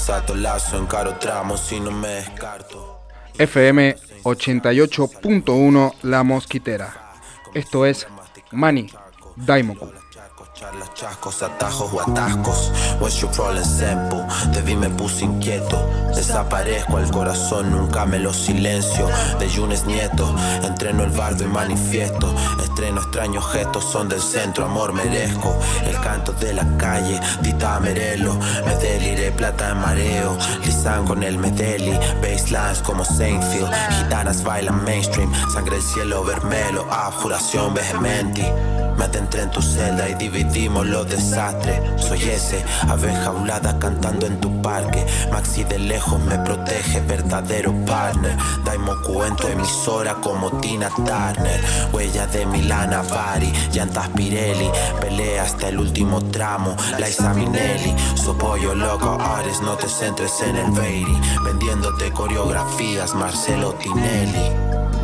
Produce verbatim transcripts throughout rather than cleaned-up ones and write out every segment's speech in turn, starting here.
desato lazo, encaro tramos y no me descarto. F M ochenta y ocho punto uno La Mosquitera. Esto es Mani Daimoku. Charlas, chascos, atajos o atascos. What's your problem, simple? Te vi, me puse inquieto. Desaparezco al corazón, nunca me lo silencio. De Yunes Nieto, entreno el bardo y manifiesto. Estreno extraños gestos, son del centro, amor merezco. El canto de la calle, Tita Merelo. Me deliré, plata en mareo. Lisan con el medeli, basslines como Seinfeld. Gitanas bailan mainstream, sangre del cielo vermelo. Afuración vehemente. Me adentré en tu celda y dividimos los desastres. Soy ese, ave enjaulada cantando en tu parque. Maxi de lejos me protege, verdadero partner. Daimoku en tu emisora como Tina Turner. Huella de Milana Bari, llantas Pirelli. Pelea hasta el último tramo, Liza Minnelli. So pollo loco, Ares, no te centres en el baby. Vendiéndote coreografías, Marcelo Tinelli.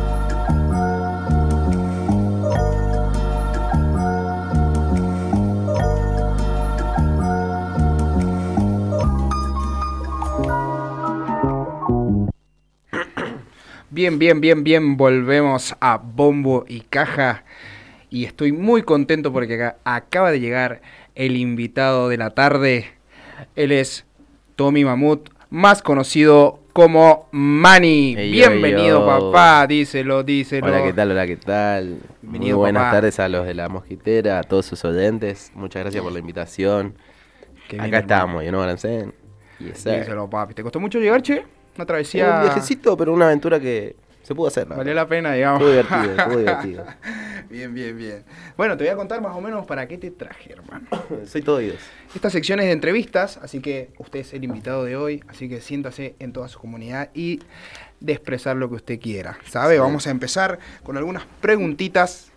Bien, bien, bien, bien, volvemos a Bombo y Caja y estoy muy contento porque acá acaba de llegar el invitado de la tarde. Él es Tommy Mamut, más conocido como Mani. Hey, Bienvenido, yo, yo. papá, díselo, díselo. Hola, ¿qué tal? Hola, ¿qué tal? Bienvenido, Muy buenas papá. tardes a los de La Mosquitera, a todos sus oyentes. Muchas gracias por la invitación. Qué bien, Acá hermano. estamos, yo no balancé. Yes, sir. Díselo, papi. ¿Te costó mucho llegar, che? Una Un travesía... viajecito, pero una aventura que se pudo hacer. ¿no? Valió la pena, digamos. Estuvo divertido, estuvo divertido. Bien, bien, bien. Bueno, te voy a contar más o menos para qué te traje, hermano. Soy todo oídos. Esta sección es de entrevistas, así que usted es el invitado de hoy, así que siéntase en toda su comunidad y de expresar lo que usted quiera, ¿sabe? Sí. Vamos a empezar con algunas preguntitas,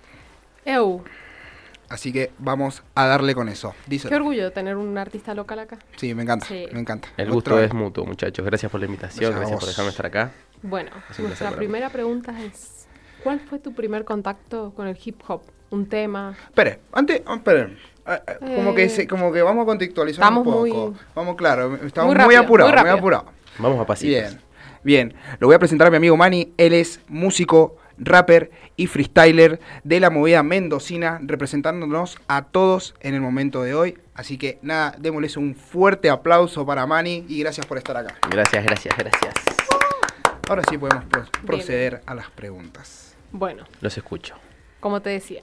Eu, así que vamos a darle con eso. Dice, qué orgullo tener un artista local acá. sí, me encanta, Sí. me encanta. El Otro- gusto es mutuo, muchachos. Gracias por la invitación, Gracias a gracias vos. por dejarme estar acá. Bueno, Es un nuestra placer para primera pregunta es, ¿cuál fue tu primer contacto con el hip hop? ¿Un tema? Espere, antes, ah, espere. Ah, ah, Como, que Eh, se- como que vamos a contextualizar estamos un poco. muy- Vamos, claro, estamos Muy muy, rápido, apurados, muy muy, rápido. apurados. Vamos a pasitos. Bien, bien. Lo voy a presentar a mi amigo Mani. Él es músico, rapper y freestyler de la movida mendocina, representándonos a todos en el momento de hoy. Así que nada, démosles un fuerte aplauso para Mani y gracias por estar acá. Gracias, gracias, gracias. Ahora sí podemos pro- proceder a las preguntas. Bueno, Los escucho. como te decía,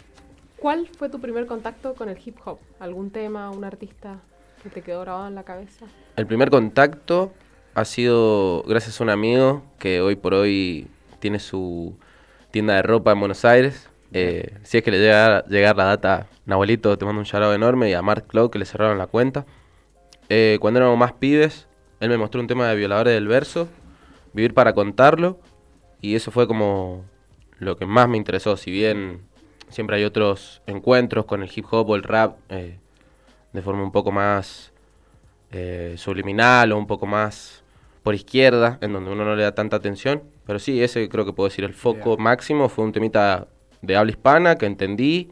¿cuál fue tu primer contacto con el hip hop? ¿Algún tema, un artista que te quedó grabado en la cabeza? El primer contacto ha sido gracias a un amigo que hoy por hoy tiene su tienda de ropa en Buenos Aires. Eh, si es que le llega a llegar la data, Nahuelito, te mando un shout out enorme, y a Mark Cloud que le cerraron la cuenta. Eh, cuando éramos más pibes, él me mostró un tema de Violadores del Verso, Vivir para contarlo, y eso fue como lo que más me interesó. Si bien siempre hay otros encuentros con el hip hop o el rap eh, de forma un poco más eh, subliminal o un poco más por izquierda, en donde uno no le da tanta atención. Pero sí, ese creo que puedo decir el foco Bien. máximo. Fue un temita de habla hispana que entendí.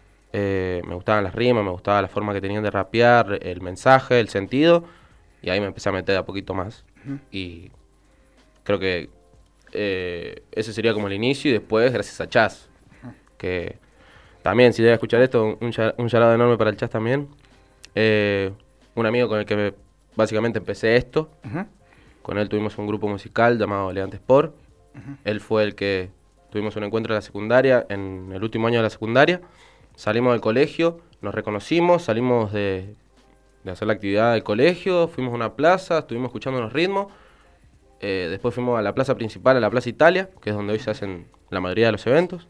Eh, me gustaban las rimas, me gustaba la forma que tenían de rapear, el mensaje, el sentido. Y ahí me empecé a meter a poquito más. Ujú. Y creo que eh, ese sería como el inicio. Y después, gracias a Chas, que también, si llega a escuchar esto, un, ya- un llamado enorme para el Chas también. Eh, un amigo con el que me- básicamente empecé esto. Ujú. Con él tuvimos un grupo musical llamado Elegante Sport. Él fue el que tuvimos un encuentro en la secundaria, en el último año de la secundaria. Salimos del colegio, nos reconocimos, salimos de, de hacer la actividad del colegio, fuimos a una plaza, estuvimos escuchando los ritmos. Eh, después fuimos a la plaza principal, a la Plaza Italia, que es donde hoy se hacen la mayoría de los eventos.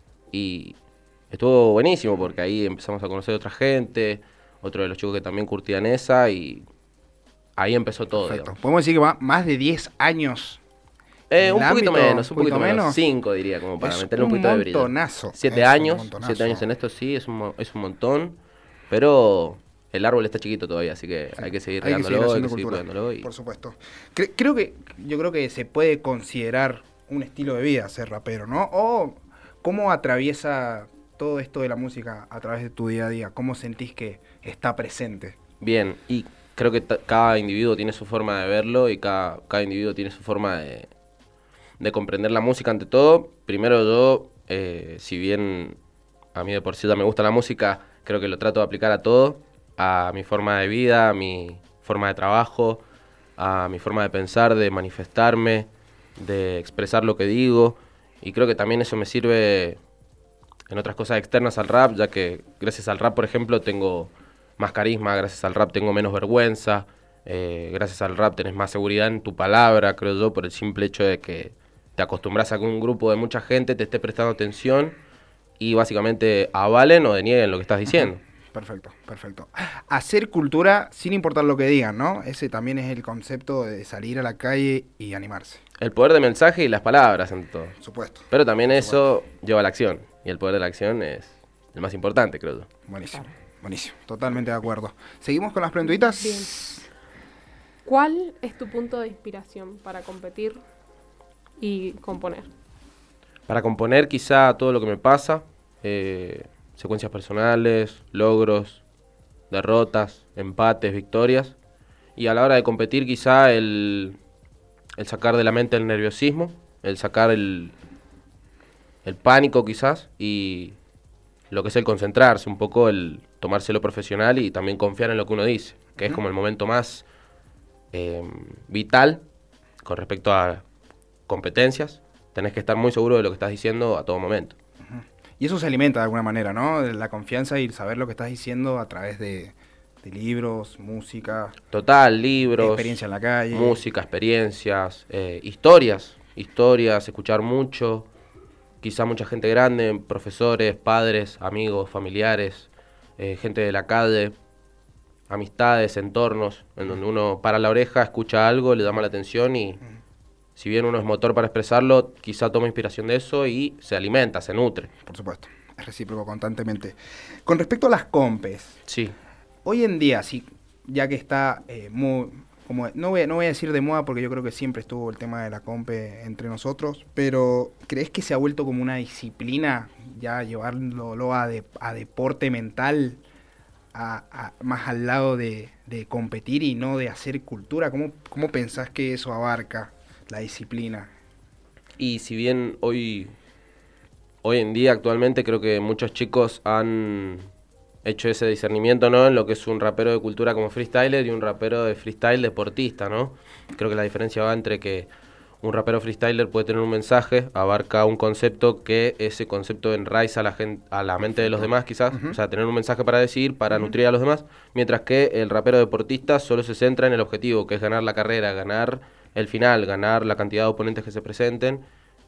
Y estuvo buenísimo porque ahí empezamos a conocer a otra gente, otro de los chicos que también curtían esa, y ahí empezó todo. Perfecto. digamos. Podemos decir que va más de diez años. Eh, ¿En un el poquito ámbito? menos, un poquito menos. menos? Cinco diría, como para Es meterle un un poquito de brillo. montonazo. Siete Es un años, montonazo. siete años en esto sí, es un, mo- es un montón, pero el árbol está chiquito todavía, así que hay que seguir Hay que seguir regándolo, hay haciendo que seguir cultura, cuidándolo. Y... por supuesto. Cre- creo que, yo creo que se puede considerar un estilo de vida ser rapero, ¿no? O cómo atraviesa todo esto de la música a través de tu día a día, cómo sentís que está presente. Bien, y creo que t- cada individuo tiene su forma de verlo y cada, cada individuo tiene su forma de, de comprender la música ante todo. Primero yo, eh, si bien a mí de por sí ya me gusta la música, creo que lo trato de aplicar a todo, a mi forma de vida, a mi forma de trabajo, a mi forma de pensar, de manifestarme, de expresar lo que digo, y creo que también eso me sirve en otras cosas externas al rap, ya que gracias al rap, por ejemplo, tengo más carisma, gracias al rap tengo menos vergüenza, eh, gracias al rap tenés más seguridad en tu palabra, creo yo, por el simple hecho de que te acostumbras a que un grupo de mucha gente te esté prestando atención y básicamente avalen o denieguen lo que estás diciendo. Perfecto, perfecto. Hacer cultura sin importar lo que digan, ¿no? Ese también es el concepto de salir a la calle y animarse. El poder de mensaje y las palabras, ante todo. Por supuesto. Pero también Por eso supuesto. lleva a la acción. Y el poder de la acción es el más importante, creo yo. Buenísimo, buenísimo. Totalmente de acuerdo. ¿Seguimos con las preguntitas? Bien. ¿Cuál es tu punto de inspiración para competir y componer? Para componer quizá todo lo que me pasa, eh, secuencias personales, logros, derrotas, empates, victorias. Y a la hora de competir quizá el, el sacar de la mente el nerviosismo, el sacar el, el pánico quizás y lo que es el concentrarse, un poco el tomárselo profesional y también confiar en lo que uno dice, que es como el momento más eh, vital con respecto a competencias. Tenés que estar muy seguro de lo que estás diciendo a todo momento. Y eso se alimenta de alguna manera, ¿no? De la confianza y saber lo que estás diciendo a través de, de libros, música. Total, libros, experiencia en la calle. música, experiencias, eh, historias, historias, escuchar mucho, quizá mucha gente grande, profesores, padres, amigos, familiares, eh, gente de la calle, amistades, entornos, en donde uno para la oreja, escucha algo, le llama la atención y si bien uno es motor para expresarlo, quizá toma inspiración de eso y se alimenta, se nutre. Por supuesto, es recíproco constantemente. Con respecto a las compes, Sí. hoy en día, sí, ya que está eh, muy, como, no voy, a- no voy a decir de moda porque yo creo que siempre estuvo el tema de la compe entre nosotros, pero ¿crees que se ha vuelto como una disciplina ya llevarlo a, de, a deporte mental, a, a- más al lado de, de competir y no de hacer cultura? ¿Cómo, cómo pensás que eso abarca la disciplina? Y si bien hoy, hoy en día actualmente creo que muchos chicos han hecho ese discernimiento, ¿no? En lo que es un rapero de cultura como freestyler y un rapero de freestyle deportista, ¿no? Creo que la diferencia va entre que un rapero freestyler puede tener un mensaje, abarca un concepto que ese concepto enraiza a la, gen- a la mente de los demás quizás, Ujú. o sea, tener un mensaje para decir, para Ujú. nutrir a los demás, mientras que el rapero deportista solo se centra en el objetivo, que es ganar la carrera, ganar el final, ganar la cantidad de oponentes que se presenten.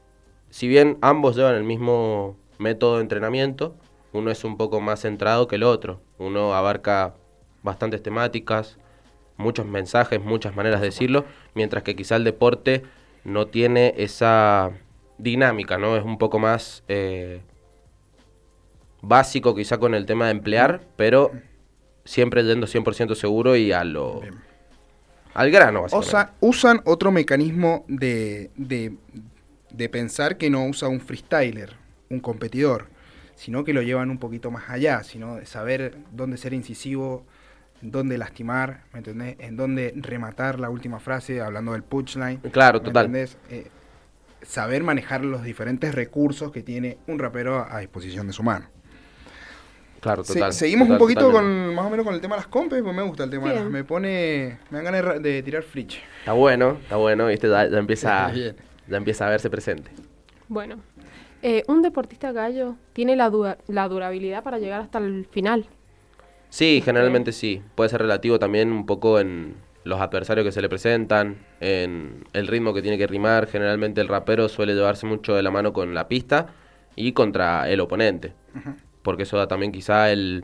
Si bien ambos llevan el mismo método de entrenamiento, uno es un poco más centrado que el otro. Uno abarca bastantes temáticas, muchos mensajes, muchas maneras de decirlo, mientras que quizá el deporte no tiene esa dinámica, ¿no? Es un poco más eh, básico quizá con el tema de emplear, pero siempre yendo cien por ciento seguro y a lo Bien. al grano, O básicamente. sea, usan otro mecanismo de, de, de pensar que no usa un freestyler, un competidor, sino que lo llevan un poquito más allá, sino de saber dónde ser incisivo, dónde lastimar, ¿me entendés? En dónde rematar la última frase, hablando del punchline. Claro, ¿me total. entendés? Eh, saber manejar los diferentes recursos que tiene un rapero a, a disposición de su mano. Claro, Se- total. seguimos total, un poquito totalmente. con, más o menos con el tema de las compes, pues me gusta el tema. de las- Bien. me pone, me dan ganas de, ra- de tirar fliche. Está bueno, está bueno, viste, ya, ya empieza, Bien. ya empieza a verse presente. Bueno, eh, un deportista gallo tiene la, dura- la durabilidad para llegar hasta el final. Sí, generalmente sí. Puede ser relativo también un poco en los adversarios que se le presentan, en el ritmo que tiene que rimar. Generalmente el rapero suele llevarse mucho de la mano con la pista y contra el oponente. Porque eso da también quizá el,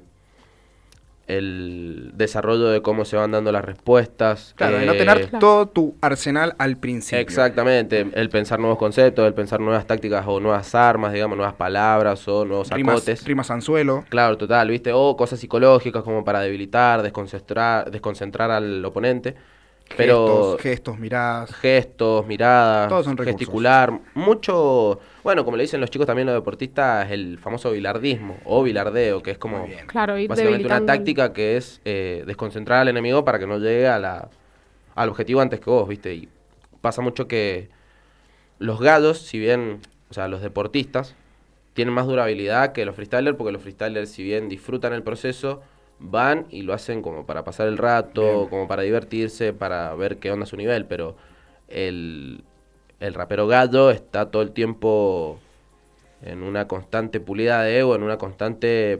el desarrollo de cómo se van dando las respuestas. Claro, de no eh, tener Claro. todo tu arsenal al principio. Exactamente, el pensar nuevos conceptos, el pensar nuevas tácticas o nuevas armas, digamos, nuevas palabras o nuevos Rimas, acotes. rimas anzuelo. Claro, total, ¿viste? O cosas psicológicas como para debilitar, desconcentrar, desconcentrar al oponente. Pero Gestos, gestos, miradas. gestos, miradas, Todos son recursos. gesticular, mucho, bueno, como le dicen los chicos también los deportistas, el famoso bilardismo o bilardeo, que es como Muy bien. Claro, ir básicamente una debilitando el- táctica que es eh, desconcentrar al enemigo para que no llegue a la, al objetivo antes que vos, ¿viste? Y pasa mucho que los gallos, si bien, o sea, los deportistas, tienen más durabilidad que los freestylers, porque los freestylers, si bien disfrutan el proceso, van y lo hacen como para pasar el rato, Bien. como para divertirse, para ver qué onda su nivel, pero el, el rapero gallo está todo el tiempo en una constante pulida de ego, en una constante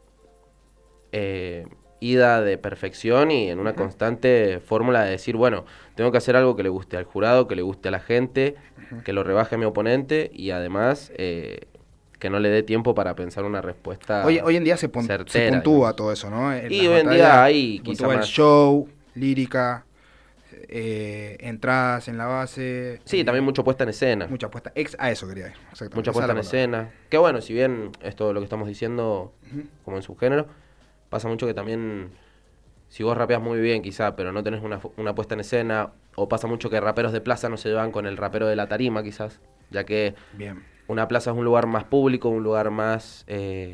eh, ida de perfección y en una constante fórmula de decir, bueno, tengo que hacer algo que le guste al jurado, que le guste a la gente, que lo rebaje a mi oponente y además eh, que no le dé tiempo para pensar una respuesta Hoy, hoy en día se, pon- se certera, puntúa digamos. todo eso, ¿no? En Y las hoy en batallas día hay se quizá puntúa el más- show, lírica, eh, entradas en la base. Sí, eh, también mucho puesta en escena. Mucha puesta. Ex, a eso quería ir. Exactamente. Mucha esa puesta en es la palabra. escena. Que bueno, si bien esto lo que estamos diciendo, como en subgénero, pasa mucho que también, si vos rapeas muy bien quizá, pero no tenés una, fu- una puesta en escena, o pasa mucho que raperos de plaza no se llevan con el rapero de la tarima quizás, ya que Bien. una plaza es un lugar más público, un lugar más eh,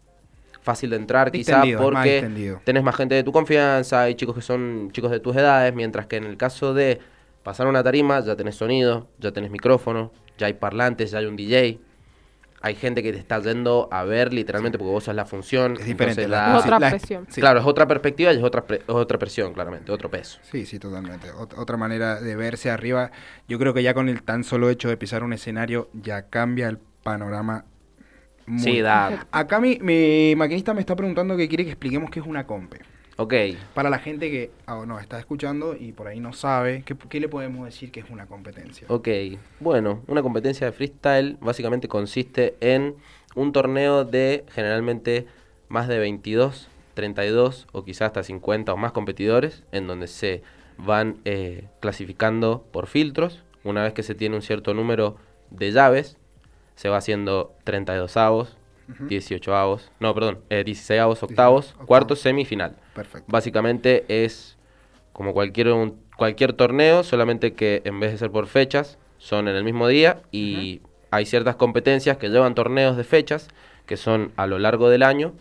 fácil de entrar quizá, Distendido, es más porque distendido. tenés más gente de tu confianza, hay chicos que son chicos de tus edades, mientras que en el caso de pasar una tarima ya tenés sonido, ya tenés micrófono, ya hay parlantes, ya hay un D J, hay gente que te está yendo a ver literalmente porque vos sos la función. Es diferente. entonces la- la- Es otra la- presión. sí. Claro, es otra perspectiva y es otra, pre- es otra presión, claramente, otro peso. Sí, sí, totalmente. Ot- otra manera de verse arriba. Yo creo que ya con el tan solo hecho de pisar un escenario ya cambia el panorama. Muy. Sí, da. Acá mi, mi maquinista me está preguntando que quiere que expliquemos qué es una compe. Ok, Para la gente que ah, no está escuchando y por ahí no sabe, ¿qué, qué le podemos decir que es una competencia? ok. Bueno, una competencia de freestyle básicamente consiste en un torneo de generalmente más de veintidós, treinta y dos o quizás hasta cincuenta o más competidores, en donde se van eh, clasificando por filtros. Una vez que se tiene un cierto número de llaves, se va haciendo treinta y dos avos, dieciocho avos, no, perdón, eh, dieciséis avos, octavos, octavos. cuartos, semifinal. Perfecto. Básicamente es como cualquier, un- cualquier torneo, solamente que en vez de ser por fechas, son en el mismo día y hay ciertas competencias que llevan torneos de fechas, que son a lo largo del año,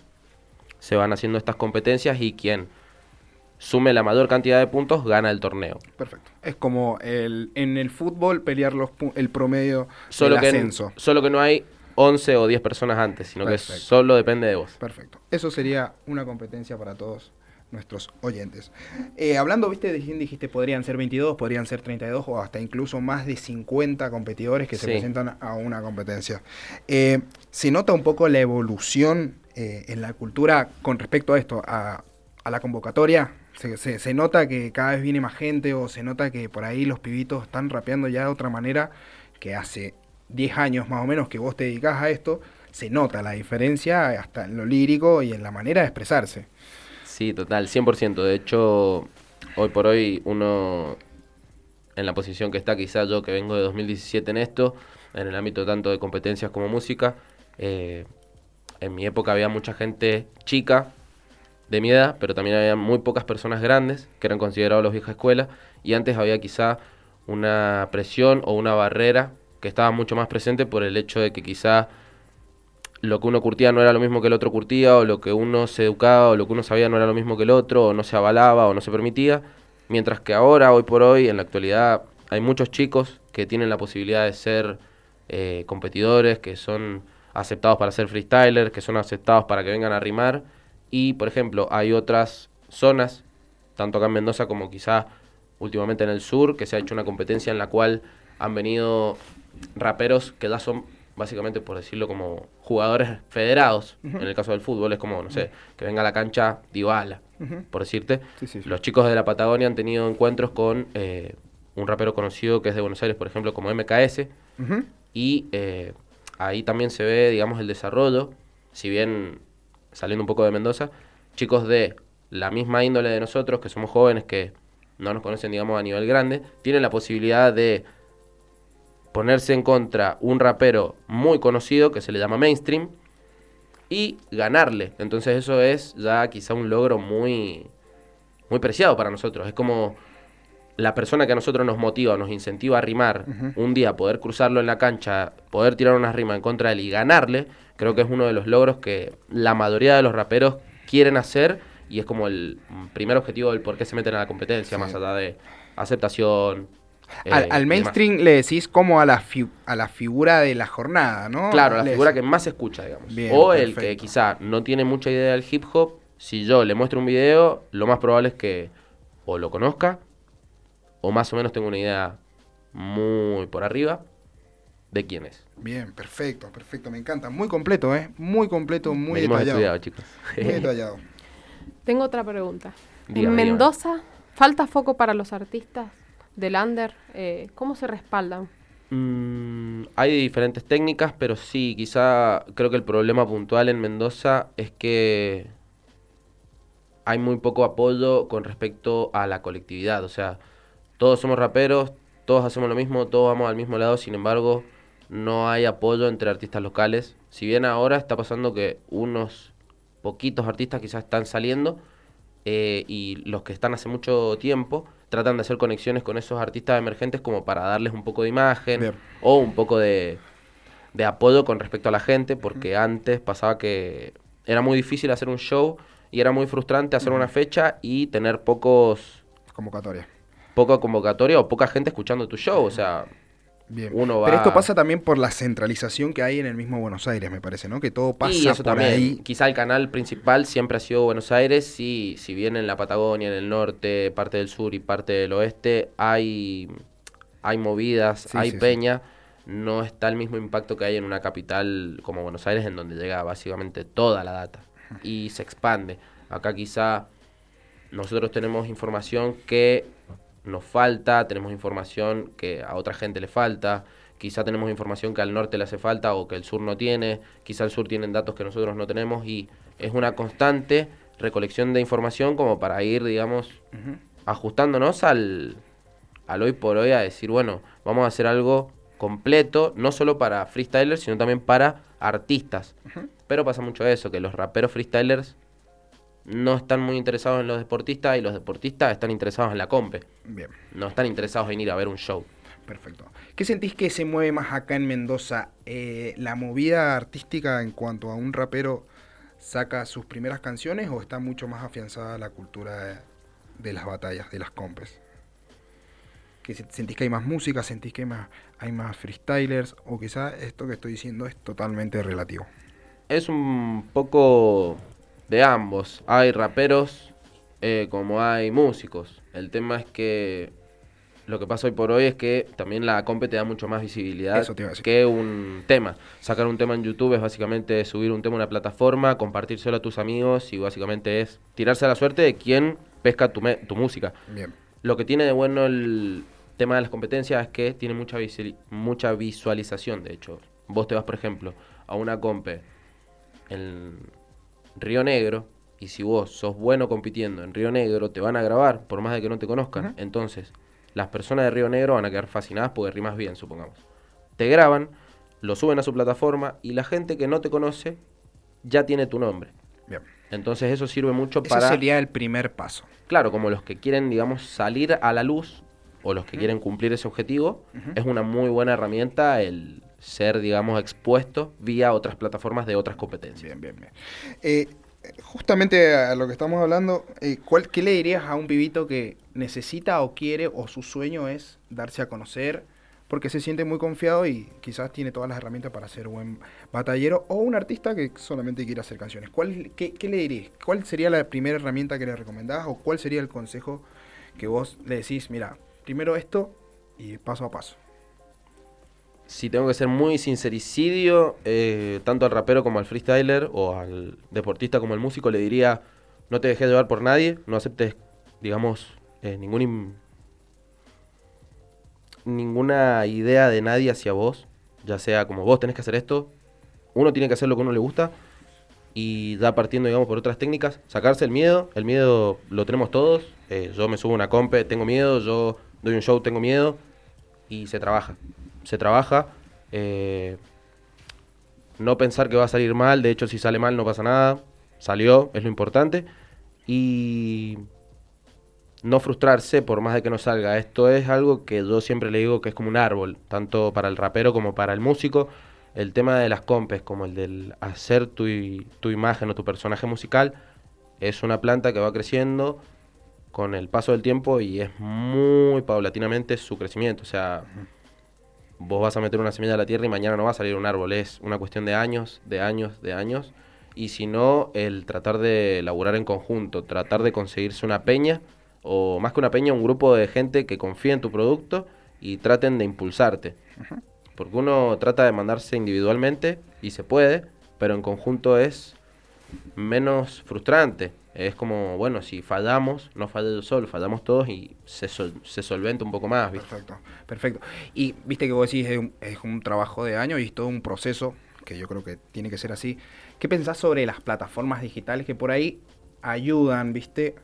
se van haciendo estas competencias y quien sume la mayor cantidad de puntos gana el torneo. Perfecto. Es como el, en el fútbol pelear los pu- el promedio Solo del que, ascenso. solo que no hay once o diez personas antes, sino Perfecto. que solo depende de vos. Perfecto. Eso sería una competencia para todos nuestros oyentes. Eh, hablando, viste, de quién dijiste, podrían ser veintidós, podrían ser treinta y dos o hasta incluso más de cincuenta competidores que se Sí. presentan a una competencia. Eh, ¿Se nota un poco la evolución eh, en la cultura con respecto a esto, a, a la convocatoria? Se, se- se nota que cada vez viene más gente o se nota que por ahí los pibitos están rapeando ya de otra manera que hace diez años más o menos que vos te dedicás a esto? Se nota la diferencia hasta en lo lírico y en la manera de expresarse. Sí, total, cien por ciento. De hecho, hoy por hoy uno, en la posición que está, quizá yo que vengo de dos mil diecisiete en esto, en el ámbito tanto de competencias como música, eh, en mi época había mucha gente chica, de mi edad, pero también había muy pocas personas grandes, que eran considerados los vieja escuela, y antes había quizá una presión o una barrera que estaba mucho más presente por el hecho de que quizá lo que uno curtía no era lo mismo que el otro curtía, o lo que uno se educaba, o lo que uno sabía no era lo mismo que el otro, o no se avalaba, o no se permitía, mientras que ahora, hoy por hoy, en la actualidad, hay muchos chicos que tienen la posibilidad de ser eh, competidores, que son aceptados para ser freestylers, que son aceptados para que vengan a rimar, y, por ejemplo, hay otras zonas, tanto acá en Mendoza como quizá últimamente en el sur, que se ha hecho una competencia en la cual han venido raperos que ya son básicamente, por decirlo, como jugadores federados. En el caso del fútbol es como, no sé, que venga a la cancha Dybala, Ujú. por decirte. Sí, sí, sí. Los chicos de la Patagonia han tenido encuentros con eh, un rapero conocido que es de Buenos Aires, por ejemplo, como M K S, Ujú. y eh, ahí también se ve, digamos, el desarrollo, si bien saliendo un poco de Mendoza, chicos de la misma índole de nosotros, que somos jóvenes, que no nos conocen, digamos, a nivel grande, tienen la posibilidad de ponerse en contra un rapero muy conocido, que se le llama mainstream, y ganarle. Entonces eso es ya quizá un logro muy, muy preciado para nosotros. Es como la persona que a nosotros nos motiva, nos incentiva a rimar, Ujú. un día poder cruzarlo en la cancha, poder tirar una rima en contra de él y ganarle, creo que es uno de los logros que la mayoría de los raperos quieren hacer y es como el primer objetivo del por qué se meten a la competencia, Sí. más allá de aceptación. Al, eh, al y mainstream le decís como a la, fi- a la figura de la jornada, ¿no? demás. Claro, la Le figura decís. que más se escucha, digamos. Bien, o el que perfecto. quizá no tiene mucha idea del hip hop, si yo le muestro un video, lo más probable es que o lo conozca o más o menos tenga una idea muy por arriba de quién es. Bien, perfecto, perfecto, me encanta. Muy completo, ¿eh? Muy completo, muy Venimos detallado. estudiados, chicos. Muy detallado. Tengo otra pregunta. Dígame, en dígame. Mendoza, ¿falta foco para los artistas del under? Eh, ¿Cómo se respaldan? Mm, hay diferentes técnicas, pero sí, quizá creo que el problema puntual en Mendoza es que hay muy poco apoyo con respecto a la colectividad. O sea, todos somos raperos, todos hacemos lo mismo, todos vamos al mismo lado, sin embargo, no hay apoyo entre artistas locales. Si bien ahora está pasando que unos poquitos artistas quizás están saliendo, eh, y los que están hace mucho tiempo tratan de hacer conexiones con esos artistas emergentes como para darles un poco de imagen Bien. o un poco de, de apoyo con respecto a la gente, porque antes pasaba que era muy difícil hacer un show y era muy frustrante hacer una fecha y tener pocos Convocatoria. poca convocatoria o poca gente escuchando tu show, o sea, Bien. uno va... Pero esto pasa también por la centralización que hay en el mismo Buenos Aires, me parece, ¿no? Que todo pasa y eso por también, ahí. quizá el canal principal siempre ha sido Buenos Aires, y si bien en la Patagonia, en el norte, parte del sur y parte del oeste hay, hay movidas, Sí, hay sí, sí. peña, no está el mismo impacto que hay en una capital como Buenos Aires, en donde llega básicamente toda la data y se expande. Acá quizá nosotros tenemos información que nos falta, tenemos información que a otra gente le falta, quizá tenemos información que al norte le hace falta o que el sur no tiene, quizá el sur tienen datos que nosotros no tenemos, y es una constante recolección de información como para ir, digamos, Ujú. ajustándonos al, al hoy por hoy, a decir, bueno, vamos a hacer algo completo, no solo para freestylers, sino también para artistas. Pero pasa mucho eso, que los raperos freestylers no están muy interesados en los deportistas y los deportistas están interesados en la compe. Bien, No están interesados en ir a ver un show. perfecto. ¿Qué sentís que se mueve más acá en Mendoza? Eh, ¿La movida artística en cuanto a un rapero saca sus primeras canciones o está mucho más afianzada la cultura de, de las batallas, de las compes? ¿Que se- ¿Sentís que hay más música? ¿Sentís que hay más, hay más freestylers? ¿O quizá esto que estoy diciendo es totalmente relativo? Es un poco de ambos. Hay raperos eh, como hay músicos. El tema es que lo que pasa hoy por hoy es que también la compe te da mucho más visibilidad Eso te iba a decir. que un tema. Sacar un tema en YouTube es básicamente subir un tema a una plataforma, compartírselo a tus amigos y básicamente es tirarse a la suerte de quién pesca tu, me- tu música. Bien. Lo que tiene de bueno el tema de las competencias es que tiene mucha, visi- mucha visualización, de hecho. Vos te vas, por ejemplo, a una compe en Río Negro, y si vos sos bueno compitiendo en Río Negro, te van a grabar, por más de que no te conozcan. Ujú. Entonces, las personas de Río Negro van a quedar fascinadas porque rimas bien, supongamos. Te graban, lo suben a su plataforma, y la gente que no te conoce ya tiene tu nombre. Bien. Entonces eso sirve mucho Ese para... sería el primer paso. Claro, como los que quieren, digamos, salir a la luz o los que quieren cumplir ese objetivo, Ujú. es una muy buena herramienta el ser, digamos, expuesto vía otras plataformas de otras competencias. Bien, bien, bien. Eh, justamente a lo que estamos hablando, eh, ¿cuál, ¿qué le dirías a un pibito que necesita o quiere o su sueño es darse a conocer porque se siente muy confiado y quizás tiene todas las herramientas para ser buen batallero, o un artista que solamente quiere hacer canciones? ¿Cuál, qué, ¿Qué le dirías? ¿Cuál sería la primera herramienta que le recomendás o cuál sería el consejo que vos le decís, mira, primero esto y paso a paso? Si tengo que ser muy sincericidio, eh, tanto al rapero como al freestyler o al deportista como al músico, le diría: no te dejes llevar por nadie, no aceptes, digamos, eh, ningún im- ninguna idea de nadie hacia vos, ya sea como vos tenés que hacer esto, uno tiene que hacer lo que a uno le gusta, y ya partiendo, digamos, por otras técnicas, sacarse el miedo. El miedo lo tenemos todos. Eh, yo me subo a una compe, tengo miedo. Yo doy un show, tengo miedo. Y se trabaja. Se trabaja. eh, no pensar que va a salir mal. De hecho, si sale mal no pasa nada. Salió, es lo importante. Y no frustrarse por más de que no salga. Esto es algo que yo siempre le digo que es como un árbol, tanto para el rapero como para el músico. El tema de las compes, como el del hacer tu, tu imagen o tu personaje musical, es una planta que va creciendo con el paso del tiempo y es muy paulatinamente su crecimiento. O sea, vos vas a meter una semilla a la tierra y mañana no va a salir un árbol. Es una cuestión de años, de años, de años. Y si no, el tratar de laburar en conjunto, tratar de conseguirse una peña, o más que una peña, un grupo de gente que confíe en tu producto y traten de impulsarte. Uh-huh. Porque uno trata de mandarse individualmente y se puede, pero en conjunto es menos frustrante. Es como, bueno, si fallamos, no fallo yo solo, fallamos todos y se, sol, se solventa un poco más, ¿viste? Perfecto, perfecto. Y viste que vos decís, es un, es un trabajo de años y es todo un proceso, que yo creo que tiene que ser así. ¿Qué pensás sobre las plataformas digitales que por ahí ayudan, viste?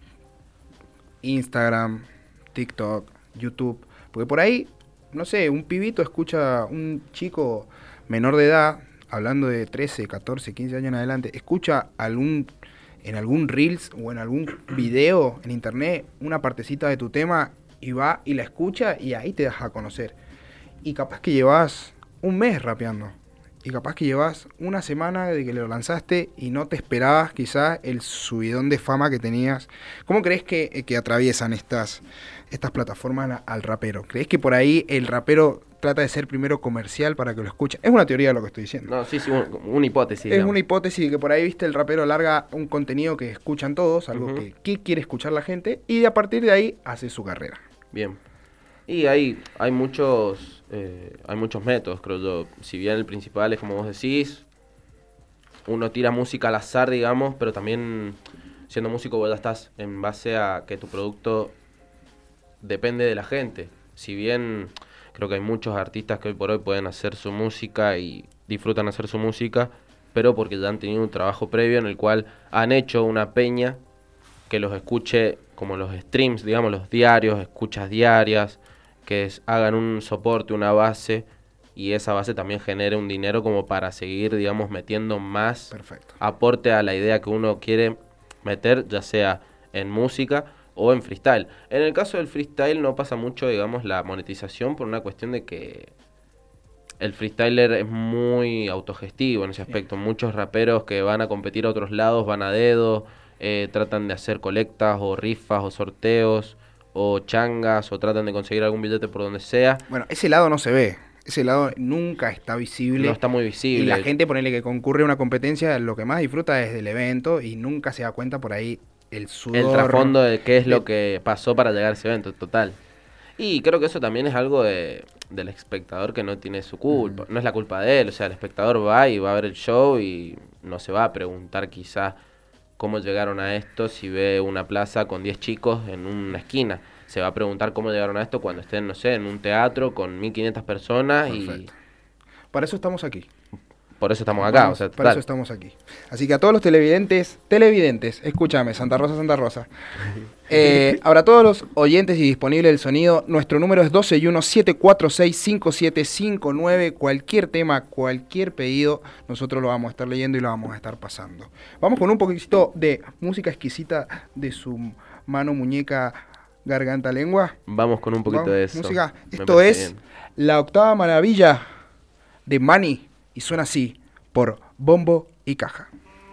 Instagram, TikTok, YouTube, porque por ahí, no sé, un pibito escucha, un chico menor de edad, hablando de trece, catorce, quince años en adelante, escucha algún, en algún Reels o en algún video en internet una partecita de tu tema y va y la escucha y ahí te das a conocer. Y capaz que llevas un mes rapeando. Y capaz que llevas una semana de que lo lanzaste y no te esperabas quizás el subidón de fama que tenías. ¿Cómo crees que, que atraviesan estas, estas plataformas al rapero? ¿Crees que por ahí el rapero trata de ser primero comercial para que lo escuchen? Es una teoría de lo que estoy diciendo. No, sí, sí, un, una hipótesis. Es digamos. una hipótesis que por ahí, viste, el rapero larga un contenido que escuchan todos, algo uh-huh. que, que quiere escuchar la gente, y a partir de ahí hace su carrera. Bien. Y hay, hay muchos eh, hay muchos métodos, creo yo. Si bien el principal es como vos decís, uno tira música al azar, digamos, pero también siendo músico vos ya estás en base a que tu producto depende de la gente. Si bien creo que hay muchos artistas que hoy por hoy pueden hacer su música y disfrutan hacer su música, pero porque ya han tenido un trabajo previo en el cual han hecho una peña que los escuche como los streams, digamos, los diarios, escuchas diarias, que es, hagan un soporte, una base, y esa base también genere un dinero como para seguir, digamos, metiendo más Perfecto. aporte a la idea que uno quiere meter, ya sea en música o en freestyle. En el caso del freestyle no pasa mucho, digamos, la monetización por una cuestión de que el freestyler es muy autogestivo en ese aspecto. Bien. Muchos raperos que van a competir a otros lados van a dedo, eh, tratan de hacer colectas o rifas o sorteos o changas, o tratan de conseguir algún billete por donde sea. Bueno, ese lado no se ve, ese lado nunca está visible. No está muy visible. Y la gente, ponele que concurre a una competencia, lo que más disfruta es del evento y nunca se da cuenta por ahí el sudor. El trasfondo de qué es lo que pasó para llegar a ese evento, total. Y creo que eso también es algo de, del espectador que no tiene su culpa, mm. no es la culpa de él, o sea, el espectador va y va a ver el show y no se va a preguntar quizás cómo llegaron a esto si ve una plaza con diez chicos en una esquina. Se va a preguntar cómo llegaron a esto cuando estén, no sé, en un teatro con mil quinientas personas. Perfecto. Y para eso estamos aquí. Por eso estamos acá. Vamos, o sea, para eso estamos aquí. Así que a todos los televidentes, televidentes, escúchame, Santa Rosa, Santa Rosa. Eh, ahora todos los oyentes y disponible del sonido, nuestro número es doce y uno, siete cuatro seis, cinco siete cinco nueve. Cualquier tema, cualquier pedido, nosotros lo vamos a estar leyendo y lo vamos a estar pasando. Vamos con un poquito de música exquisita de su mano, muñeca, garganta, lengua. Vamos con un poquito Vamos, de eso. Música. Esto es bien. La octava maravilla de Manny. Y suena así, por Bombo y Caja.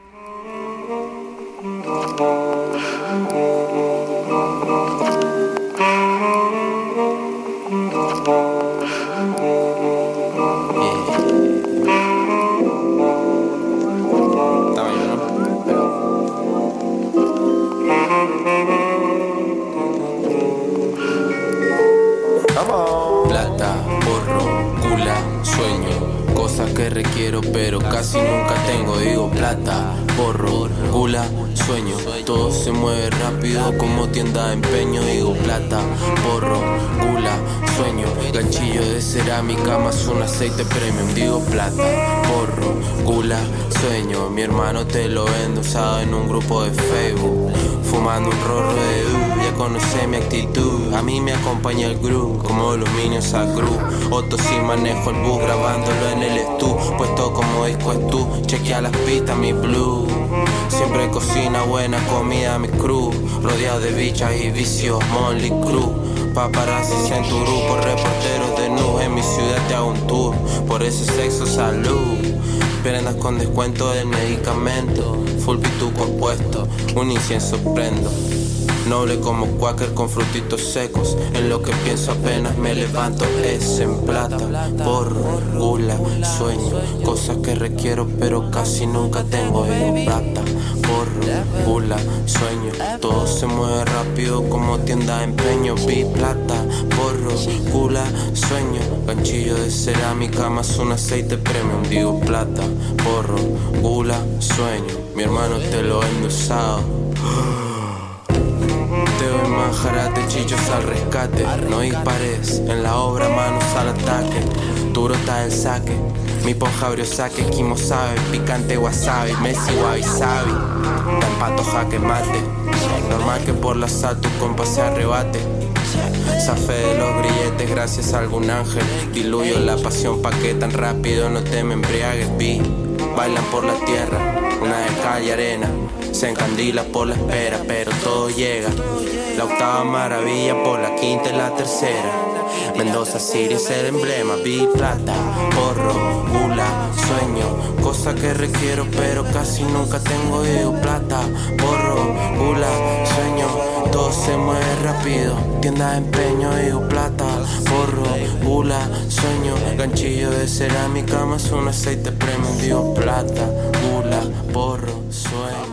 Plata, porro, gula, sueño. Cosas que requiero pero casi nunca tengo. Digo plata, porro, gula, sueño. Todo se mueve rápido como tienda de empeño. Digo plata, porro, gula, sueño. Ganchillo de cerámica más un aceite premium. Digo plata, porro, gula, sueño. Mi hermano te lo vende usado en un grupo de Facebook. Fumando un rorro de U, ya conoce mi actitud. A mí me acompaña el groove, como los minions a groove. Otto sí manejo el bus, grabándolo en el estu. Puesto como disco es tú, chequea las pistas, mi blue. Si Siempre cocina buena comida mi crew, rodeado de bichas y vicios, Molly Crew. Paparazzis en tu grupo, reporteros de nu. En mi ciudad te hago un tour, por ese sexo salud. Prendas con descuento del medicamento, full pituco puesto, un incienso prendo. Noble como Quaker con frutitos secos. En lo que pienso apenas me levanto es en plata, porro, gula, sueño. Cosas que requiero pero casi nunca tengo. Digo plata, porro, gula, sueño. Todo se mueve rápido como tienda de empeño. Vi plata, porro, gula, sueño. Ganchillo de cerámica más un aceite premium. Digo plata, porro, gula, sueño. Mi hermano te lo he endulzado. Te doy manjarate, chichos al rescate. No dispares, en la obra manos al ataque. Duro está el saque, mi ponja abrió saque. Kimo sabe, picante wasabi, Messi wabi sabi. Da empato jaque mate. Normal que por la sal tu compa se arrebate. Zafé de los grilletes gracias a algún ángel. Diluyo la pasión pa' que tan rápido no te me embriagues. Vi, bailan por la tierra, una de cal y arena. Se encandila por la espera, pero todo llega. La octava maravilla por la quinta y la tercera. Mendoza City es el emblema. Vi plata, porro, gula, sueño. Cosa que requiero pero casi nunca tengo. Digo plata, porro, gula, sueño. Todo se mueve rápido, tienda de empeño. Digo plata, porro, gula, sueño. Ganchillo de cerámica más un aceite premium. Digo plata, gula, porro, sueño.